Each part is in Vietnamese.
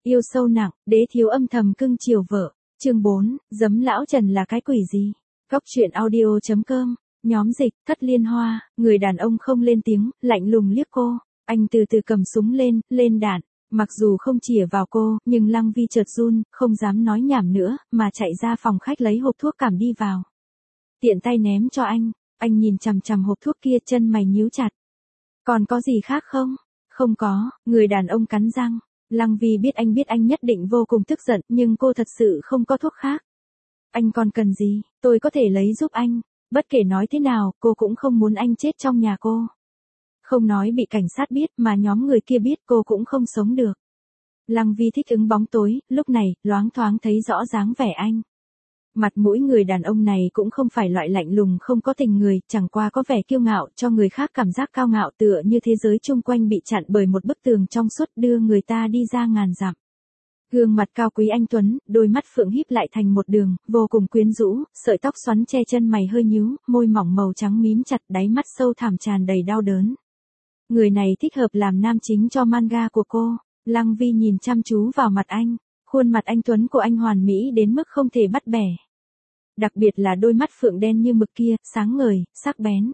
Yêu sâu nặng, đế thiếu âm thầm cưng chiều vợ. Chương 4, giấm lão Trần là cái quỷ gì? Góc truyện audio.com, nhóm dịch, Thất Liên Hoa, người đàn ông không lên tiếng, lạnh lùng liếc cô. Anh từ từ cầm súng lên đạn. Mặc dù không chĩa vào cô, nhưng Lăng Vi chợt run, không dám nói nhảm nữa, mà chạy ra phòng khách lấy hộp thuốc cảm đi vào. Tiện tay ném cho anh nhìn chằm chằm hộp thuốc kia, chân mày nhíu chặt. Còn có gì khác không? Không có, người đàn ông cắn răng. Lăng Vi biết anh nhất định vô cùng tức giận, nhưng cô thật sự không có thuốc khác. Anh còn cần gì, tôi có thể lấy giúp anh. Bất kể nói thế nào, cô cũng không muốn anh chết trong nhà cô. Không nói bị cảnh sát biết, mà nhóm người kia biết, cô cũng không sống được. Lăng Vi thích ứng bóng tối, lúc này, loáng thoáng thấy rõ dáng vẻ anh. Mặt mũi người đàn ông này cũng không phải loại lạnh lùng không có tình người, chẳng qua có vẻ kiêu ngạo, cho người khác cảm giác cao ngạo, tựa như thế giới chung quanh bị chặn bởi một bức tường trong suốt, đưa người ta đi ra ngàn dặm. Gương mặt cao quý anh tuấn, đôi mắt phượng híp lại thành một đường, vô cùng quyến rũ, sợi tóc xoắn che chân mày hơi nhíu, môi mỏng màu trắng mím chặt, đáy mắt sâu thẳm tràn đầy đau đớn. Người này thích hợp làm nam chính cho manga của cô. Lăng Vi nhìn chăm chú vào mặt anh, khuôn mặt anh tuấn của anh hoàn mỹ đến mức không thể bắt bẻ. Đặc biệt là đôi mắt phượng đen như mực kia, sáng ngời, sắc bén.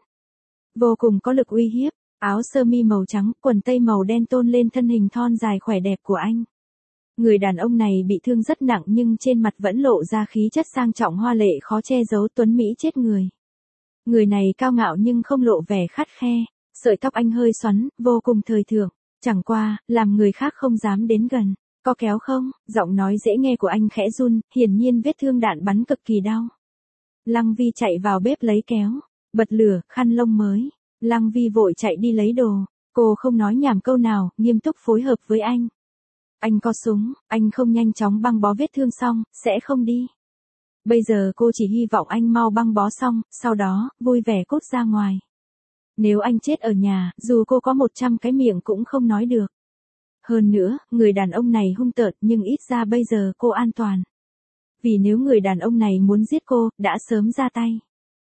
Vô cùng có lực uy hiếp, áo sơ mi màu trắng, quần tây màu đen tôn lên thân hình thon dài khỏe đẹp của anh. Người đàn ông này bị thương rất nặng nhưng trên mặt vẫn lộ ra khí chất sang trọng hoa lệ khó che giấu, tuấn mỹ chết người. Người này cao ngạo nhưng không lộ vẻ khắt khe, sợi tóc anh hơi xoắn, vô cùng thời thượng, chẳng qua, làm người khác không dám đến gần. Có kéo không? Giọng nói dễ nghe của anh khẽ run, hiển nhiên vết thương đạn bắn cực kỳ đau. Lăng Vi chạy vào bếp lấy kéo, bật lửa, khăn lông mới. Lăng Vi vội chạy đi lấy đồ. Cô không nói nhảm câu nào, nghiêm túc phối hợp với anh. Anh có súng, anh không nhanh chóng băng bó vết thương xong, sẽ không đi. Bây giờ cô chỉ hy vọng anh mau băng bó xong, sau đó, vui vẻ cút ra ngoài. Nếu anh chết ở nhà, dù cô có 100 cái miệng cũng không nói được. Hơn nữa, người đàn ông này hung tợn nhưng ít ra bây giờ cô an toàn. Vì nếu người đàn ông này muốn giết cô, đã sớm ra tay.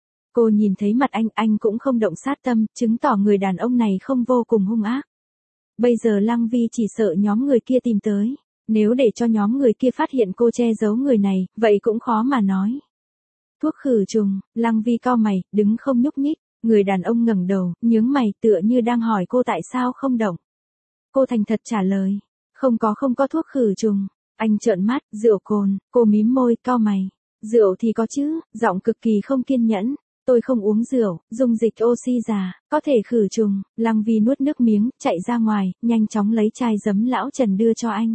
Cô nhìn thấy mặt anh cũng không động sát tâm, chứng tỏ người đàn ông này không vô cùng hung ác. Bây giờ Lăng Vi chỉ sợ nhóm người kia tìm tới. Nếu để cho nhóm người kia phát hiện cô che giấu người này, vậy cũng khó mà nói. Thuốc khử trùng, Lăng Vi cau mày, đứng không nhúc nhích. Người đàn ông ngẩng đầu, nhướng mày tựa như đang hỏi cô tại sao không động. Cô thành thật trả lời, không có thuốc khử trùng. Anh trợn mắt, rượu cồn, cô mím môi, cau mày. Rượu thì có chứ, giọng cực kỳ không kiên nhẫn. Tôi không uống rượu, dùng dịch oxy già, có thể khử trùng. Lăng Vi nuốt nước miếng, chạy ra ngoài, nhanh chóng lấy chai giấm lão Trần đưa cho anh.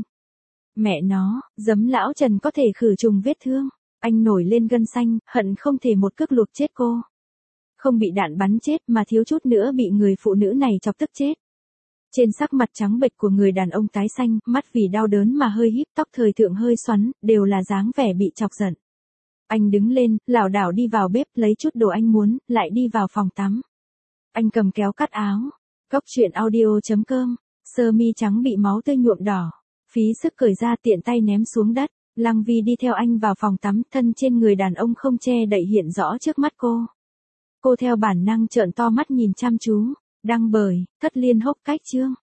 Mẹ nó, giấm lão Trần có thể khử trùng vết thương. Anh nổi lên gân xanh, hận không thể một cước luộc chết cô. Không bị đạn bắn chết mà thiếu chút nữa bị người phụ nữ này chọc tức chết. Trên sắc mặt trắng bệch của người đàn ông tái xanh, mắt vì đau đớn mà hơi híp, tóc thời thượng hơi xoắn, đều là dáng vẻ bị chọc giận. Anh đứng lên, lảo đảo đi vào bếp, lấy chút đồ anh muốn, lại đi vào phòng tắm. Anh cầm kéo cắt áo. Góc truyện audio.com, sơ mi trắng bị máu tươi nhuộm đỏ. Phí sức cởi ra, tiện tay ném xuống đất. Lăng Vi đi theo anh vào phòng tắm, thân trên người đàn ông không che đậy hiện rõ trước mắt cô. Cô theo bản năng trợn to mắt nhìn chăm chú. Đăng bởi, Thất Liên Hốc Cách chương.